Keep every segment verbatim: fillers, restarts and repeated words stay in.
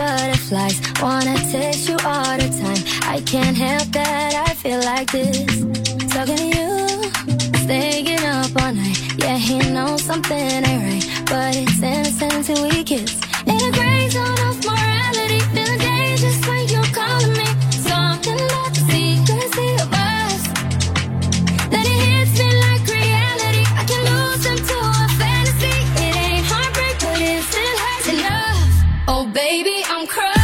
butterflies. Wanna taste you all the time. I can't help that, I feel like this. Talking to you, staying up all night. Yeah, he knows something ain't right, but it's innocent until we kiss. In a gray zone of morality, feeling dangerous when you're calling me. Something about the secrecy of us, then it hits me like reality. I can lose into a fantasy. It ain't heartbreak, but it still hurts enough. Oh baby, I'm crushed.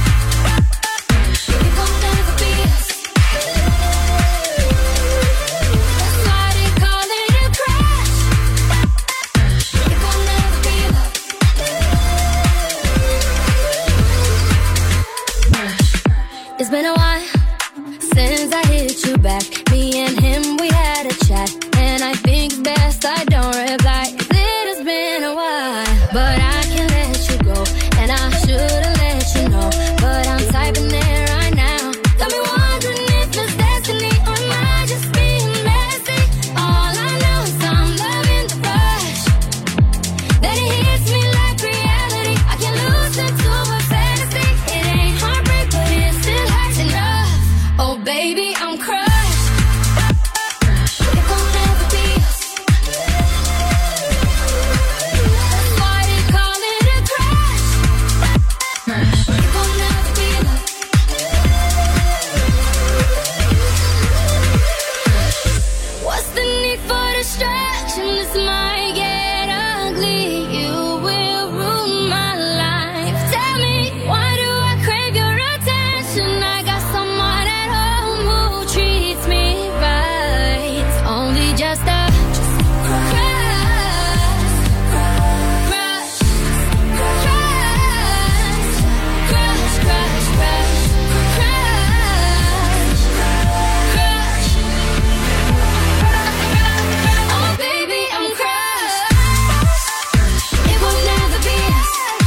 It's been a while since I hit you back. Me and him, we had a chat, and I think it's best I don't reply. It has been a while, but I can't let you go, and I should've let you know, but I'm typing it right now. Got me wondering if it's destiny, or am I just being messy? All I know is I'm loving the rush, then it hits me like reality. I can lose into a fantasy. It ain't heartbreak, but it's still hurts enough. Oh baby, I'm crushed. It won't ever be us. That's why they call it a crush. It won't ever be love. What's the need for distraction? This might get ugly. You will ruin my life. Tell me, why do I crave your attention? I got someone at home who treats me right. It's only just a crush, crush, crush, crush, crush, crush, crush. Oh baby, I'm crushed. It will never be us.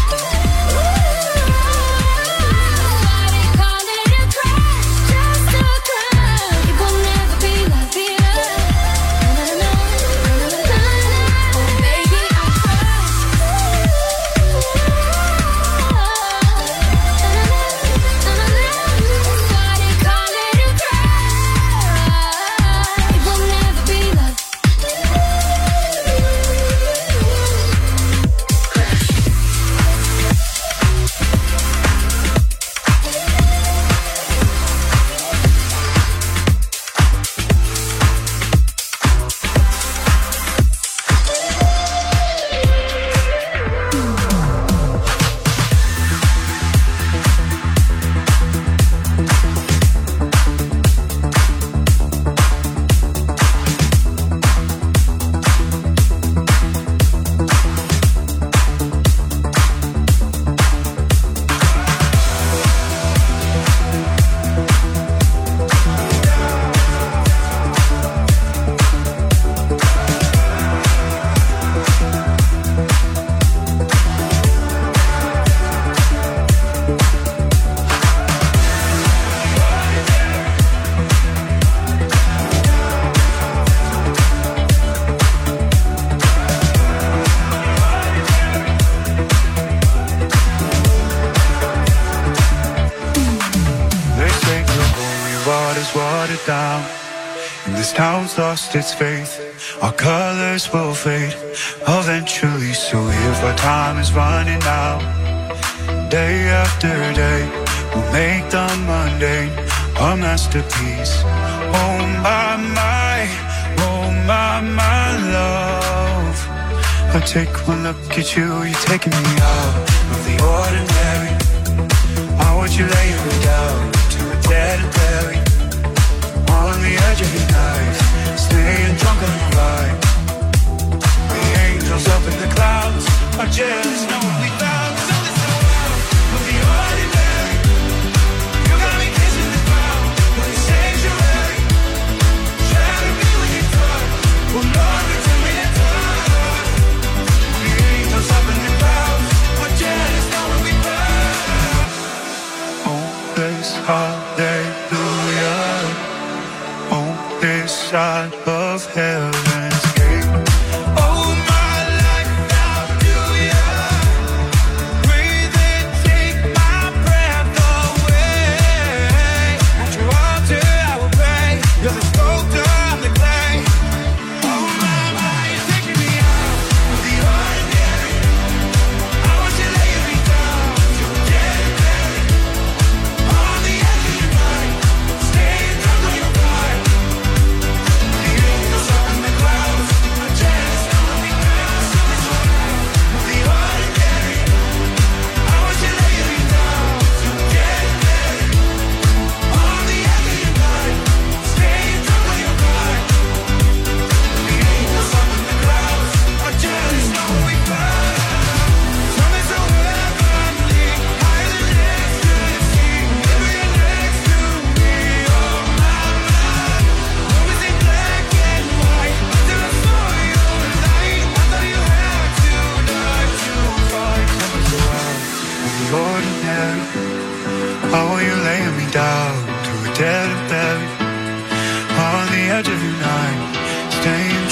Why they call it a crush? Just a crush. It will never be like be love. Oh baby, I'm crushed. Why they call it a crush? It will never be love. They say the holy water's watered down, and this town's lost its faith. Our colors will fade eventually, so if our time is running out, day after day, we'll make the mundane a masterpiece. Oh my, my, oh my, my love. I take one look at you, you're taking me out of the ordinary. I want you laying me down to a dead and buried on the edge of your knife, staying drunk on the ride. The angels up in the clouds are jealous, know what we found. So it's the world of the ordinary. You got me kissing the ground like a sanctuary. Try to be with you dark, well Lord, return me to dark. The angels up in the clouds are jealous, know what we found. Oh, this hallelujah. On this side of heaven.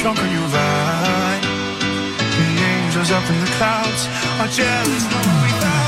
drunk on your ride. The angels up in the clouds are jealous, knowing we found.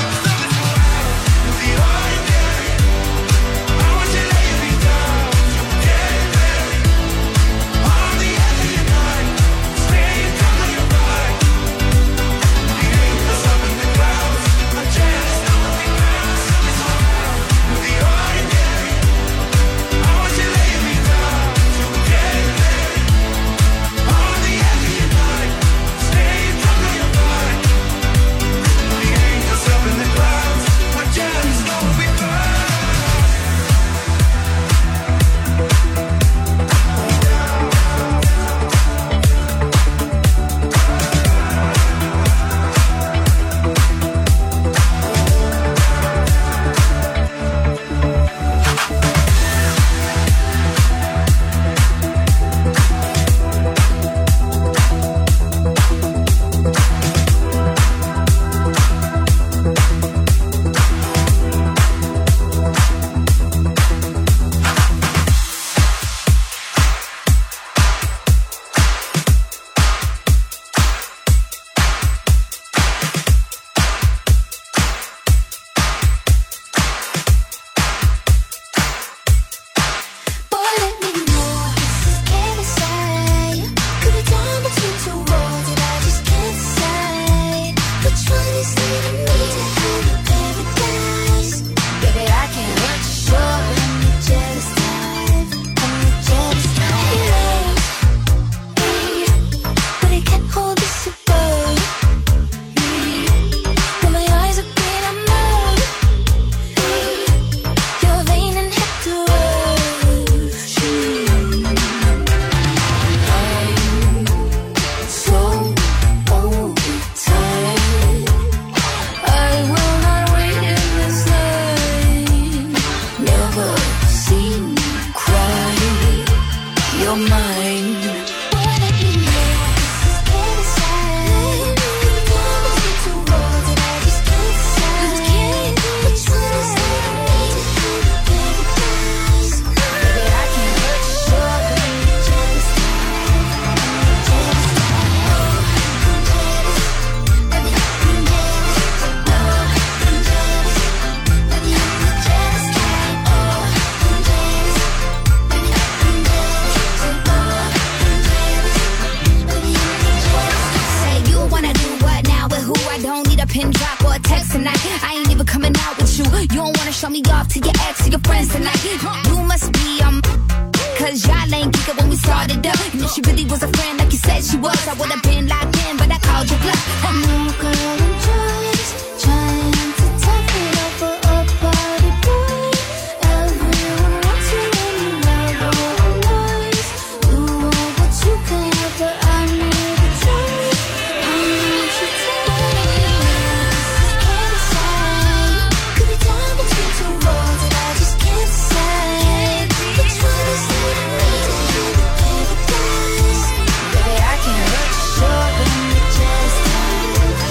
Baby, I can't hurt you, sure, but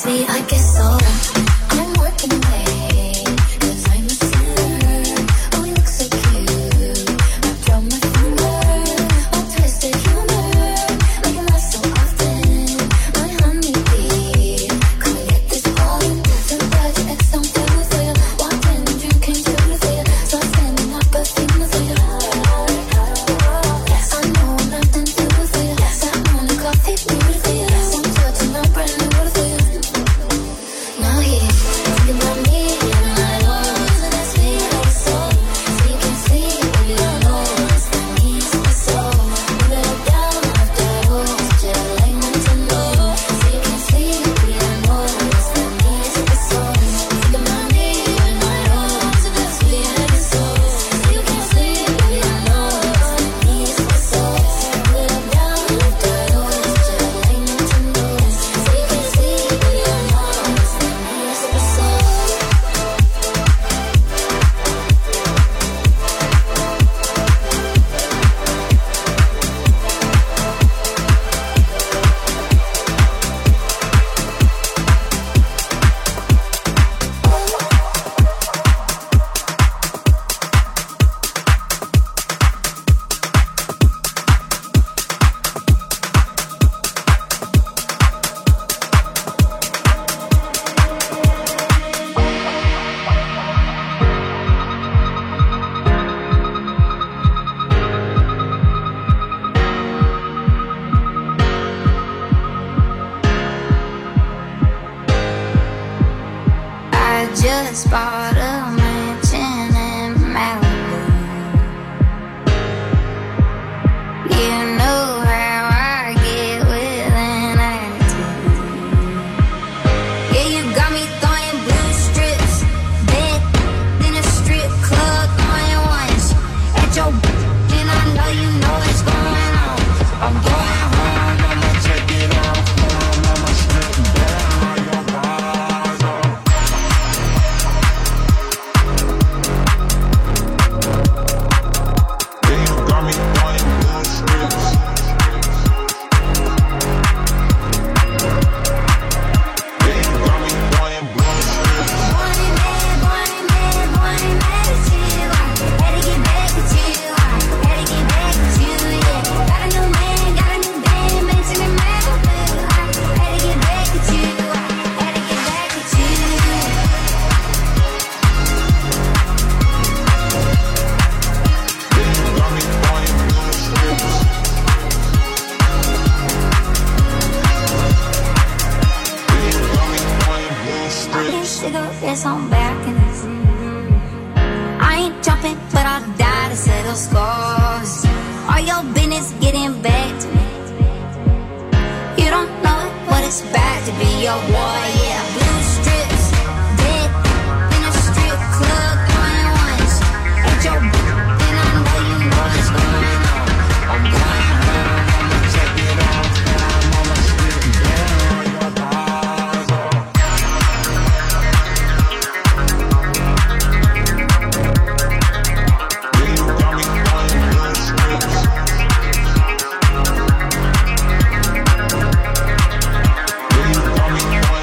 just bought a mansion in Malibu. You know how I get with an attitude. Yeah, you got me throwing blue strips, bed in a strip club, throwing ones at your and I know you know what's going on. I'm going home, I'ma check it out. I'ma strip down your bars off. Yeah, you got me throwing blue strips. Yeah, you got me throwing blue strips. Born and mad, born and mad, born and mad at you. Had to get back at you. Had to get back at you, yeah. Got a new man, got a new band, mention it Malibu. Had to get back at you. Had to get back at you. Yeah, you got me throwing blue strips. Yeah, you got me throwing blue strips. Cigarettes on balconies. I ain't jumping, but I'll die to settle scores. All your business getting back to me. You don't know what it's about to be your war, yeah. Blue strips, dead in a strip club, throwing ones at your and I know you know what's going on. I'm going home, I'ma check it out. I'ma strip down your bars off. Yeah, you got me throwing blue strips. Yeah, you got me throwing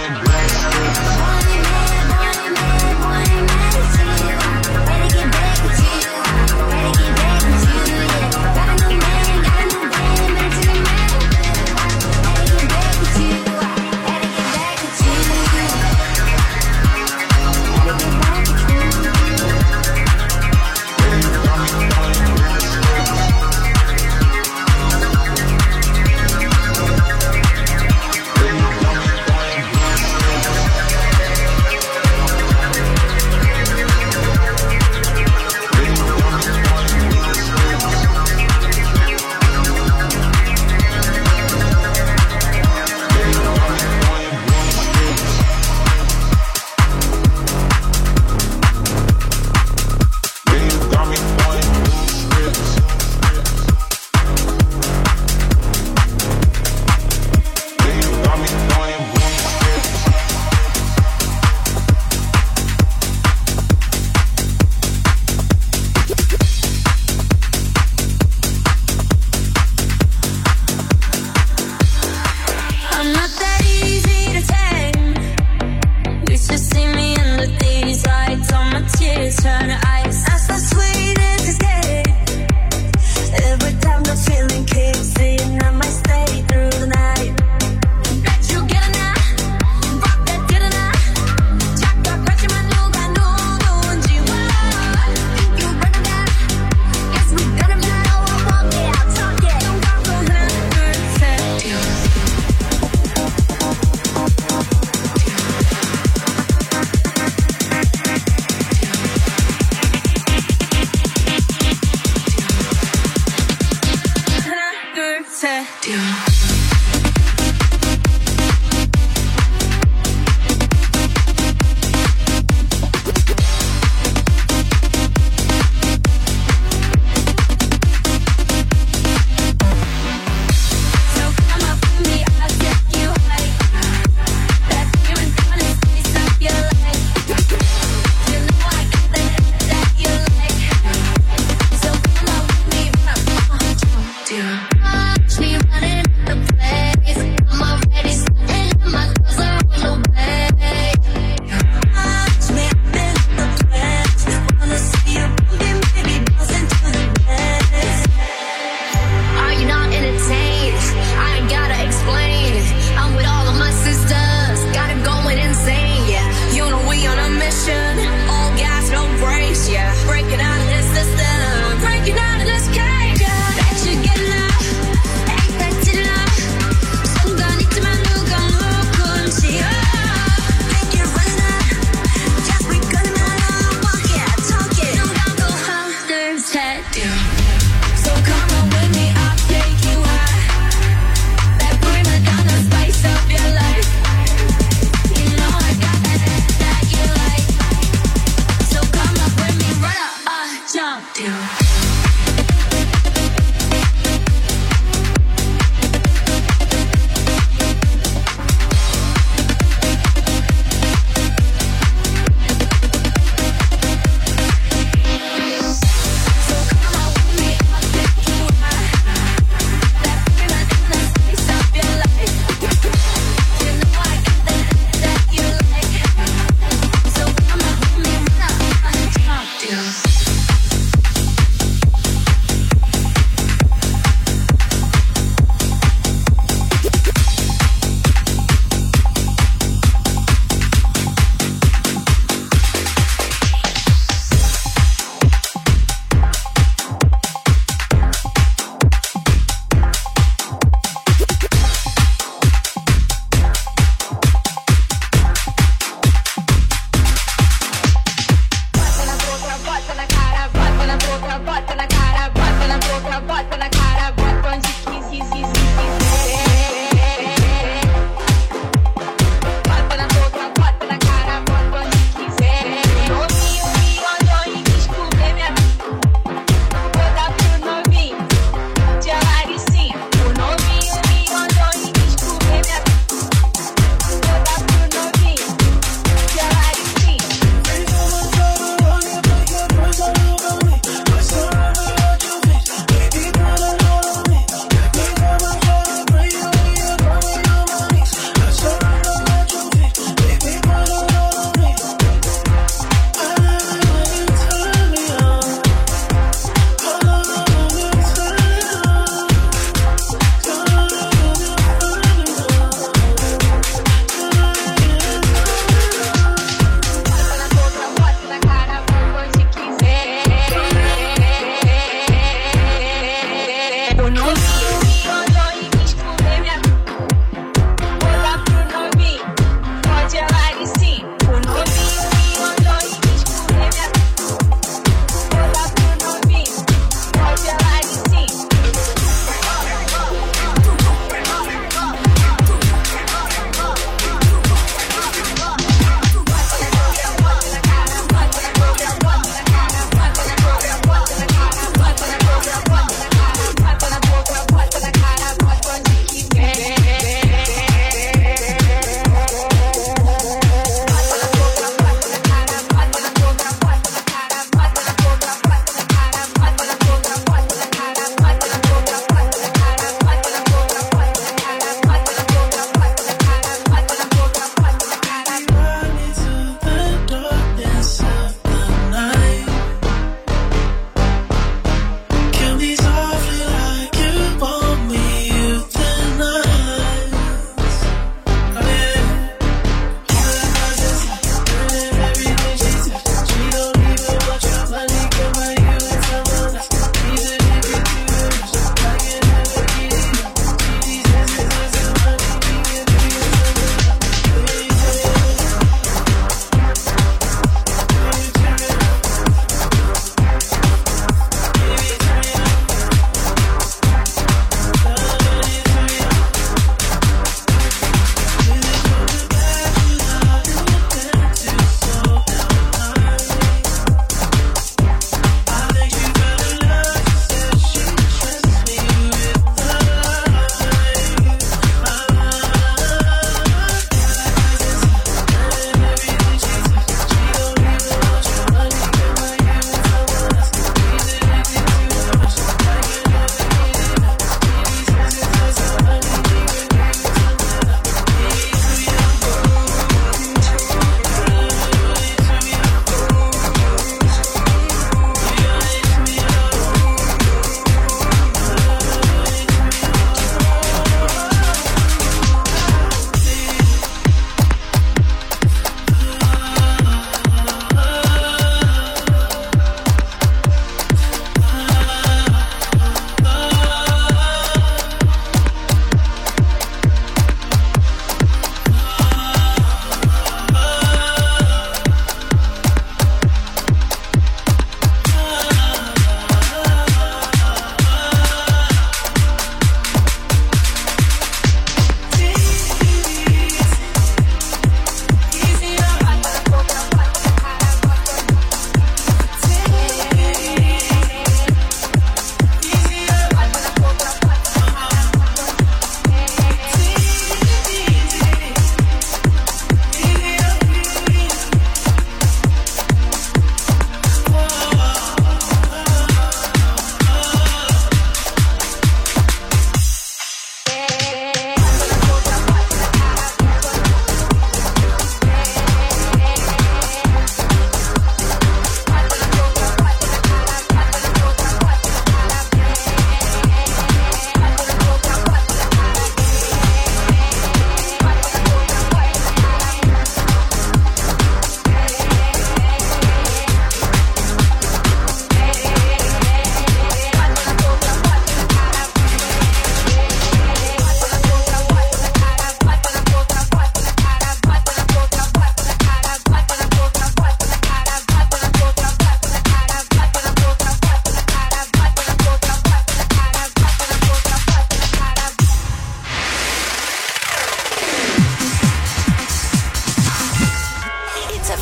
Yeah.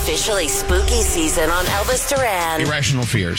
officially spooky season on Elvis Duran. Irrational Fears.